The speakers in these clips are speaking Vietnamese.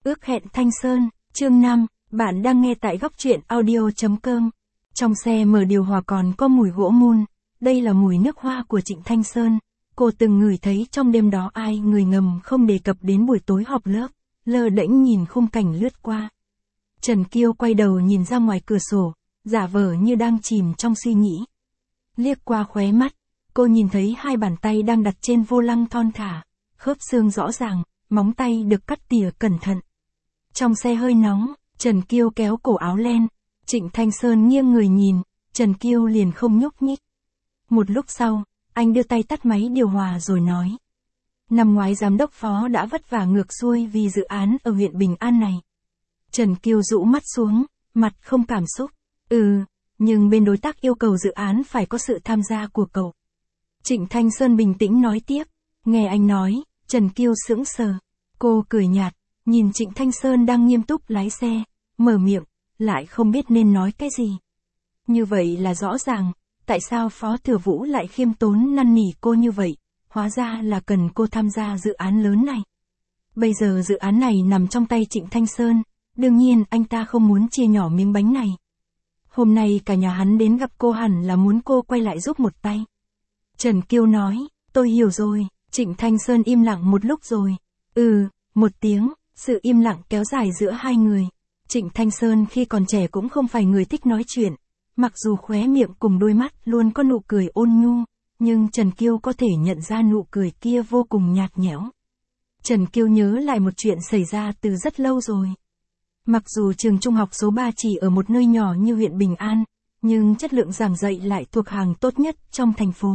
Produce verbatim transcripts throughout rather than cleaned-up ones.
Ước hẹn Thanh Sơn, chương năm, bạn đang nghe tại góc truyện audio chấm com. Trong xe mở điều hòa còn có mùi gỗ mun, đây là mùi nước hoa của Trịnh Thanh Sơn. Cô từng ngửi thấy trong đêm đó ai người ngầm không đề cập đến buổi tối họp lớp, lơ đễnh nhìn khung cảnh lướt qua. Trần Kiêu quay đầu nhìn ra ngoài cửa sổ, giả vờ như đang chìm trong suy nghĩ. Liếc qua khóe mắt, cô nhìn thấy hai bàn tay đang đặt trên vô lăng thon thả, khớp xương rõ ràng, móng tay được cắt tỉa cẩn thận. Trong xe hơi nóng, Trần Kiêu kéo cổ áo len, Trịnh Thanh Sơn nghiêng người nhìn, Trần Kiêu liền không nhúc nhích. Một lúc sau, anh đưa tay tắt máy điều hòa rồi nói. Năm ngoái giám đốc phó đã vất vả ngược xuôi vì dự án ở huyện Bình An này. Trần Kiêu rũ mắt xuống, mặt không cảm xúc. Ừ, nhưng bên đối tác yêu cầu dự án phải có sự tham gia của cậu. Trịnh Thanh Sơn bình tĩnh nói tiếp, nghe anh nói, Trần Kiêu sững sờ. Cô cười nhạt, nhìn Trịnh Thanh Sơn đang nghiêm túc lái xe, mở miệng, lại không biết nên nói cái gì. Như vậy là rõ ràng, tại sao Phó Thừa Vũ lại khiêm tốn năn nỉ cô như vậy, hóa ra là cần cô tham gia dự án lớn này. Bây giờ dự án này nằm trong tay Trịnh Thanh Sơn, đương nhiên anh ta không muốn chia nhỏ miếng bánh này. Hôm nay cả nhà hắn đến gặp cô hẳn là muốn cô quay lại giúp một tay. Trần Kiêu nói, tôi hiểu rồi. Trịnh Thanh Sơn im lặng một lúc rồi. Ừ, một tiếng, sự im lặng kéo dài giữa hai người. Trịnh Thanh Sơn khi còn trẻ cũng không phải người thích nói chuyện. Mặc dù khóe miệng cùng đôi mắt luôn có nụ cười ôn nhu, nhưng Trần Kiêu có thể nhận ra nụ cười kia vô cùng nhạt nhẽo. Trần Kiêu nhớ lại một chuyện xảy ra từ rất lâu rồi. Mặc dù trường trung học số ba chỉ ở một nơi nhỏ như huyện Bình An, nhưng chất lượng giảng dạy lại thuộc hàng tốt nhất trong thành phố.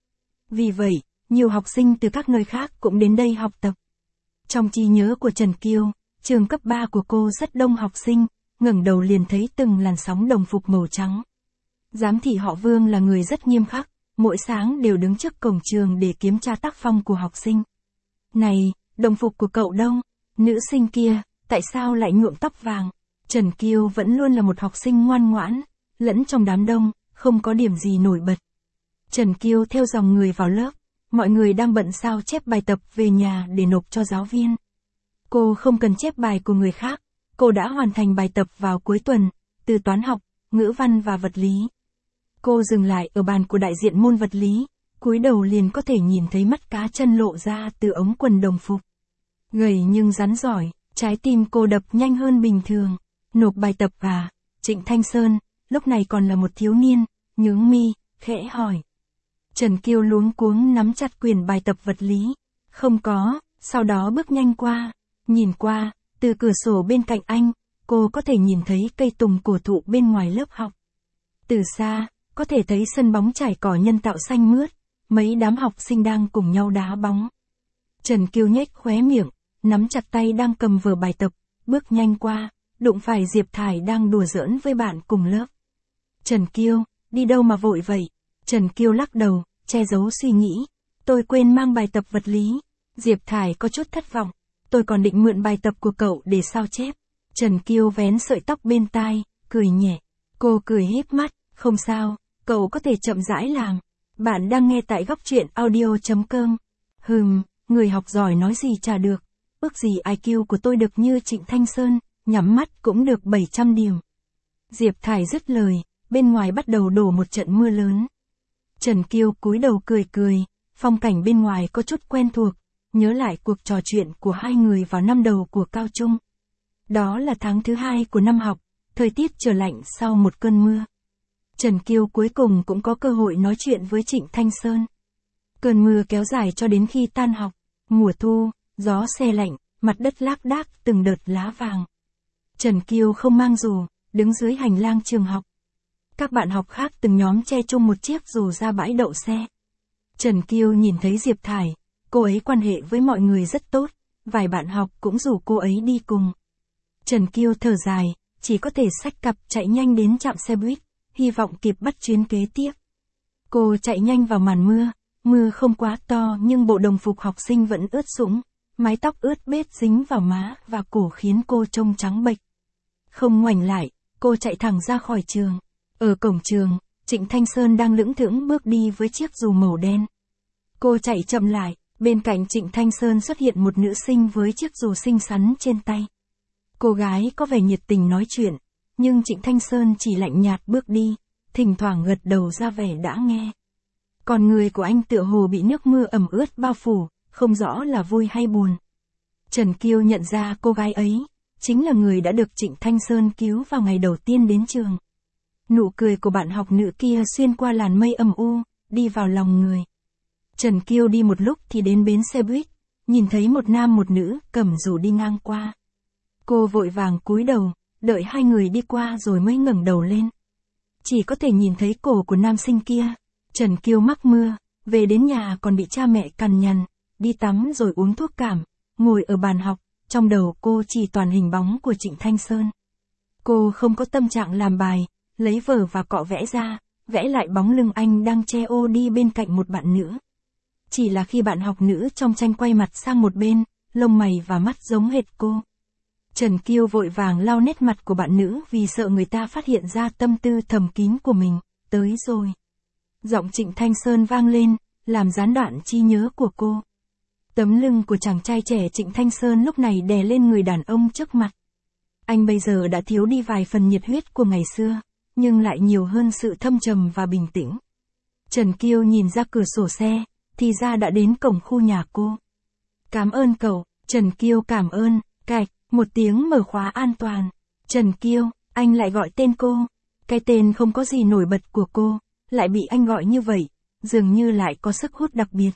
Vì vậy, nhiều học sinh từ các nơi khác cũng đến đây học tập. Trong trí nhớ của Trần Kiêu, trường cấp ba của cô rất đông học sinh, ngẩng đầu liền thấy từng làn sóng đồng phục màu trắng. Giám thị họ Vương là người rất nghiêm khắc, mỗi sáng đều đứng trước cổng trường để kiểm tra tác phong của học sinh. Này, đồng phục của cậu đâu? Nữ sinh kia, tại sao lại nhuộm tóc vàng? Trần Kiêu vẫn luôn là một học sinh ngoan ngoãn, lẫn trong đám đông, không có điểm gì nổi bật. Trần Kiêu theo dòng người vào lớp, mọi người đang bận sao chép bài tập về nhà để nộp cho giáo viên. Cô không cần chép bài của người khác, cô đã hoàn thành bài tập vào cuối tuần, từ toán học, ngữ văn và vật lý. Cô dừng lại ở bàn của đại diện môn vật lý, cúi đầu liền có thể nhìn thấy mắt cá chân lộ ra từ ống quần đồng phục. Gầy nhưng rắn giỏi, trái tim cô đập nhanh hơn bình thường. Nộp bài tập à? Trịnh Thanh Sơn, lúc này còn là một thiếu niên, nhướng mi, khẽ hỏi. Trần Kiêu luống cuống nắm chặt quyển bài tập vật lý. Không có, sau đó bước nhanh qua, nhìn qua, từ cửa sổ bên cạnh anh, cô có thể nhìn thấy cây tùng cổ thụ bên ngoài lớp học. Từ xa, có thể thấy sân bóng trải cỏ nhân tạo xanh mướt, mấy đám học sinh đang cùng nhau đá bóng. Trần Kiêu nhếch khóe miệng, nắm chặt tay đang cầm vở bài tập, bước nhanh qua, đụng phải Diệp Thải đang đùa giỡn với bạn cùng lớp. Trần Kiêu, đi đâu mà vội vậy? Trần Kiêu lắc đầu, che giấu suy nghĩ. Tôi quên mang bài tập vật lý. Diệp Thải có chút thất vọng. Tôi còn định mượn bài tập của cậu để sao chép. Trần Kiêu vén sợi tóc bên tai, cười nhẹ. Cô cười híp mắt, không sao, cậu có thể chậm rãi làm. Bạn đang nghe tại góc truyện audio chấm com. Hừm, người học giỏi nói gì chả được. Ước gì i kiu của tôi được như Trịnh Thanh Sơn, nhắm mắt cũng được bảy trăm điểm. Diệp Thải dứt lời, bên ngoài bắt đầu đổ một trận mưa lớn. Trần Kiêu cúi đầu cười cười, phong cảnh bên ngoài có chút quen thuộc, nhớ lại cuộc trò chuyện của hai người vào năm đầu của cao trung. Đó là tháng thứ hai của năm học, thời tiết trở lạnh sau một cơn mưa. Trần Kiêu cuối cùng cũng có cơ hội nói chuyện với Trịnh Thanh Sơn. Cơn mưa kéo dài cho đến khi tan học, mùa thu, gió se lạnh, mặt đất lác đác từng đợt lá vàng. Trần Kiêu không mang dù, đứng dưới hành lang trường học. Các bạn học khác từng nhóm che chung một chiếc dù ra bãi đậu xe. Trần Kiêu nhìn thấy Diệp Thải, cô ấy quan hệ với mọi người rất tốt, vài bạn học cũng rủ cô ấy đi cùng. Trần Kiêu thở dài, chỉ có thể xách cặp chạy nhanh đến trạm xe buýt, hy vọng kịp bắt chuyến kế tiếp. Cô chạy nhanh vào màn mưa, mưa không quá to nhưng bộ đồng phục học sinh vẫn ướt sũng, mái tóc ướt bết dính vào má và cổ khiến cô trông trắng bệch. Không ngoảnh lại, cô chạy thẳng ra khỏi trường. Ở cổng trường, Trịnh Thanh Sơn đang lững thững bước đi với chiếc dù màu đen. Cô chạy chậm lại, bên cạnh Trịnh Thanh Sơn xuất hiện một nữ sinh với chiếc dù xinh xắn trên tay. Cô gái có vẻ nhiệt tình nói chuyện, nhưng Trịnh Thanh Sơn chỉ lạnh nhạt bước đi, thỉnh thoảng gật đầu ra vẻ đã nghe. Còn người của anh tựa hồ bị nước mưa ẩm ướt bao phủ, không rõ là vui hay buồn. Trần Kiêu nhận ra cô gái ấy, chính là người đã được Trịnh Thanh Sơn cứu vào ngày đầu tiên đến trường. Nụ cười của bạn học nữ kia xuyên qua làn mây âm u, đi vào lòng người. Trần Kiêu đi một lúc thì đến bến xe buýt, nhìn thấy một nam một nữ cầm dù đi ngang qua. Cô vội vàng cúi đầu, đợi hai người đi qua rồi mới ngẩng đầu lên. Chỉ có thể nhìn thấy cổ của nam sinh kia. Trần Kiêu mắc mưa, về đến nhà còn bị cha mẹ cằn nhằn, đi tắm rồi uống thuốc cảm, ngồi ở bàn học, trong đầu cô chỉ toàn hình bóng của Trịnh Thanh Sơn. Cô không có tâm trạng làm bài, lấy vở và cọ vẽ ra, vẽ lại bóng lưng anh đang che ô đi bên cạnh một bạn nữ. Chỉ là khi bạn học nữ trong tranh quay mặt sang một bên, lông mày và mắt giống hệt cô. Trần Kiêu vội vàng lau nét mặt của bạn nữ vì sợ người ta phát hiện ra tâm tư thầm kín của mình. Tới rồi. Giọng Trịnh Thanh Sơn vang lên, làm gián đoạn trí nhớ của cô. Tấm lưng của chàng trai trẻ Trịnh Thanh Sơn lúc này đè lên người đàn ông trước mặt. Anh bây giờ đã thiếu đi vài phần nhiệt huyết của ngày xưa, nhưng lại nhiều hơn sự thâm trầm và bình tĩnh. Trần Kiêu nhìn ra cửa sổ xe, thì ra đã đến cổng khu nhà cô. Cảm ơn cậu, Trần Kiêu cảm ơn, cạch, một tiếng mở khóa an toàn. Trần Kiêu, anh lại gọi tên cô. Cái tên không có gì nổi bật của cô, lại bị anh gọi như vậy, dường như lại có sức hút đặc biệt.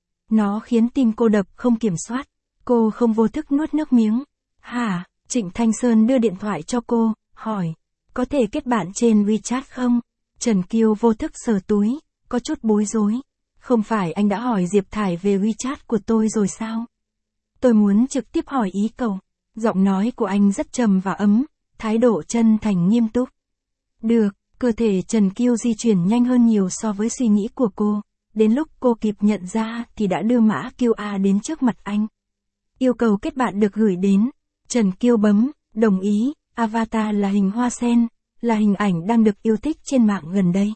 Nó khiến tim cô đập không kiểm soát, cô không vô thức nuốt nước miếng. Hả, Trịnh Thanh Sơn đưa điện thoại cho cô, hỏi, có thể kết bạn trên WeChat không? Trần Kiêu vô thức sờ túi, có chút bối rối. Không phải anh đã hỏi Diệp Thải về WeChat của tôi rồi sao? Tôi muốn trực tiếp hỏi ý cậu. Giọng nói của anh rất trầm và ấm, thái độ chân thành nghiêm túc. Được, cơ thể Trần Kiêu di chuyển nhanh hơn nhiều so với suy nghĩ của cô. Đến lúc cô kịp nhận ra thì đã đưa mã quy rờ đến trước mặt anh. Yêu cầu kết bạn được gửi đến. Trần Kiêu bấm, đồng ý, avatar là hình hoa sen, là hình ảnh đang được yêu thích trên mạng gần đây.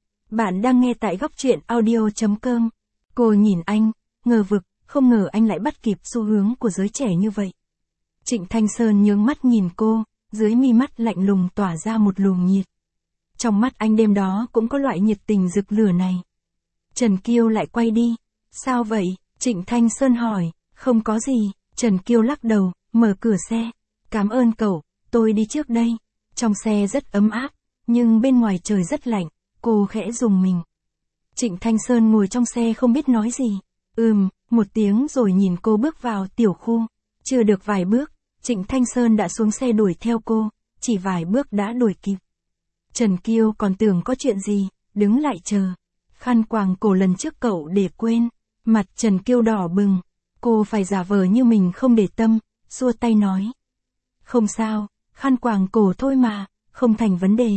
Bạn đang nghe tại góc truyện audio chấm com. Cô nhìn anh, ngờ vực, không ngờ anh lại bắt kịp xu hướng của giới trẻ như vậy. Trịnh Thanh Sơn nhướng mắt nhìn cô, dưới mi mắt lạnh lùng tỏa ra một luồng nhiệt. Trong mắt anh đêm đó cũng có loại nhiệt tình rực lửa này. Trần Kiêu lại quay đi. Sao vậy? Trịnh Thanh Sơn hỏi. Không có gì. Trần Kiêu lắc đầu, mở cửa xe. Cảm ơn cậu, tôi đi trước đây. Trong xe rất ấm áp, nhưng bên ngoài trời rất lạnh, cô khẽ rùng mình. Trịnh Thanh Sơn ngồi trong xe không biết nói gì. Ừm, một tiếng rồi nhìn cô bước vào tiểu khu. Chưa được vài bước, Trịnh Thanh Sơn đã xuống xe đuổi theo cô, chỉ vài bước đã đuổi kịp. Trần Kiêu còn tưởng có chuyện gì, đứng lại chờ. Khăn quàng cổ lần trước cậu để quên, mặt Trần Kiêu đỏ bừng, cô phải giả vờ như mình không để tâm, xua tay nói. Không sao, khăn quàng cổ thôi mà, không thành vấn đề.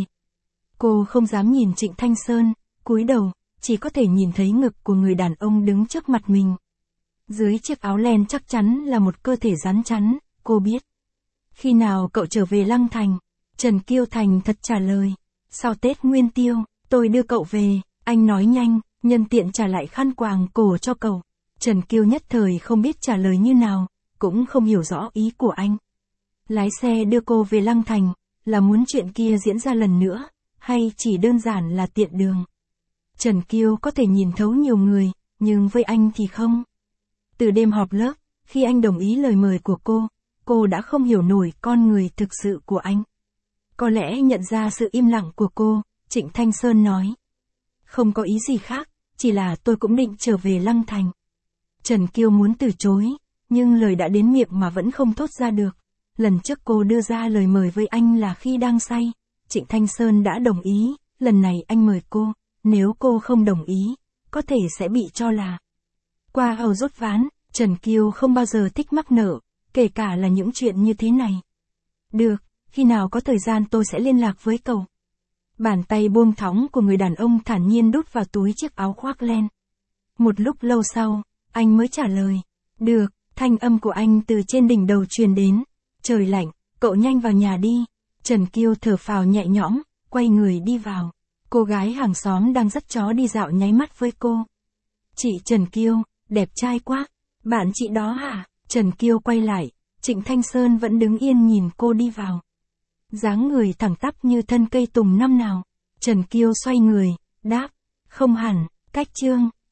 Cô không dám nhìn Trịnh Thanh Sơn, cúi đầu, chỉ có thể nhìn thấy ngực của người đàn ông đứng trước mặt mình. Dưới chiếc áo len chắc chắn là một cơ thể rắn chắn, cô biết. Khi nào cậu trở về Lăng Thành? Trần Kiêu thành thật trả lời. Sau Tết Nguyên Tiêu, tôi đưa cậu về, anh nói nhanh, nhân tiện trả lại khăn quàng cổ cho cậu. Trần Kiêu nhất thời không biết trả lời như nào, cũng không hiểu rõ ý của anh. Lái xe đưa cô về Lăng Thành, là muốn chuyện kia diễn ra lần nữa, hay chỉ đơn giản là tiện đường. Trần Kiêu có thể nhìn thấu nhiều người, nhưng với anh thì không. Từ đêm họp lớp, khi anh đồng ý lời mời của cô, cô đã không hiểu nổi con người thực sự của anh. Có lẽ nhận ra sự im lặng của cô, Trịnh Thanh Sơn nói. Không có ý gì khác, chỉ là tôi cũng định trở về Lăng Thành. Trần Kiêu muốn từ chối, nhưng lời đã đến miệng mà vẫn không thốt ra được. Lần trước cô đưa ra lời mời với anh là khi đang say, Trịnh Thanh Sơn đã đồng ý, lần này anh mời cô, nếu cô không đồng ý, có thể sẽ bị cho là qua hầu rốt ván. Trần Kiêu không bao giờ thích mắc nợ, kể cả là những chuyện như thế này. Được, khi nào có thời gian tôi sẽ liên lạc với cậu. Bàn tay buông thõng của người đàn ông thản nhiên đút vào túi chiếc áo khoác len. Một lúc lâu sau, anh mới trả lời. Được, thanh âm của anh từ trên đỉnh đầu truyền đến. Trời lạnh, cậu nhanh vào nhà đi. Trần Kiêu thở phào nhẹ nhõm, quay người đi vào. Cô gái hàng xóm đang dắt chó đi dạo nháy mắt với cô. Chị Trần Kiêu, đẹp trai quá. Bạn chị đó hả? Trần Kiêu quay lại, Trịnh Thanh Sơn vẫn đứng yên nhìn cô đi vào. Dáng người thẳng tắp như thân cây tùng năm nào. Trần Kiêu xoay người, đáp, không hẳn, cách Trương.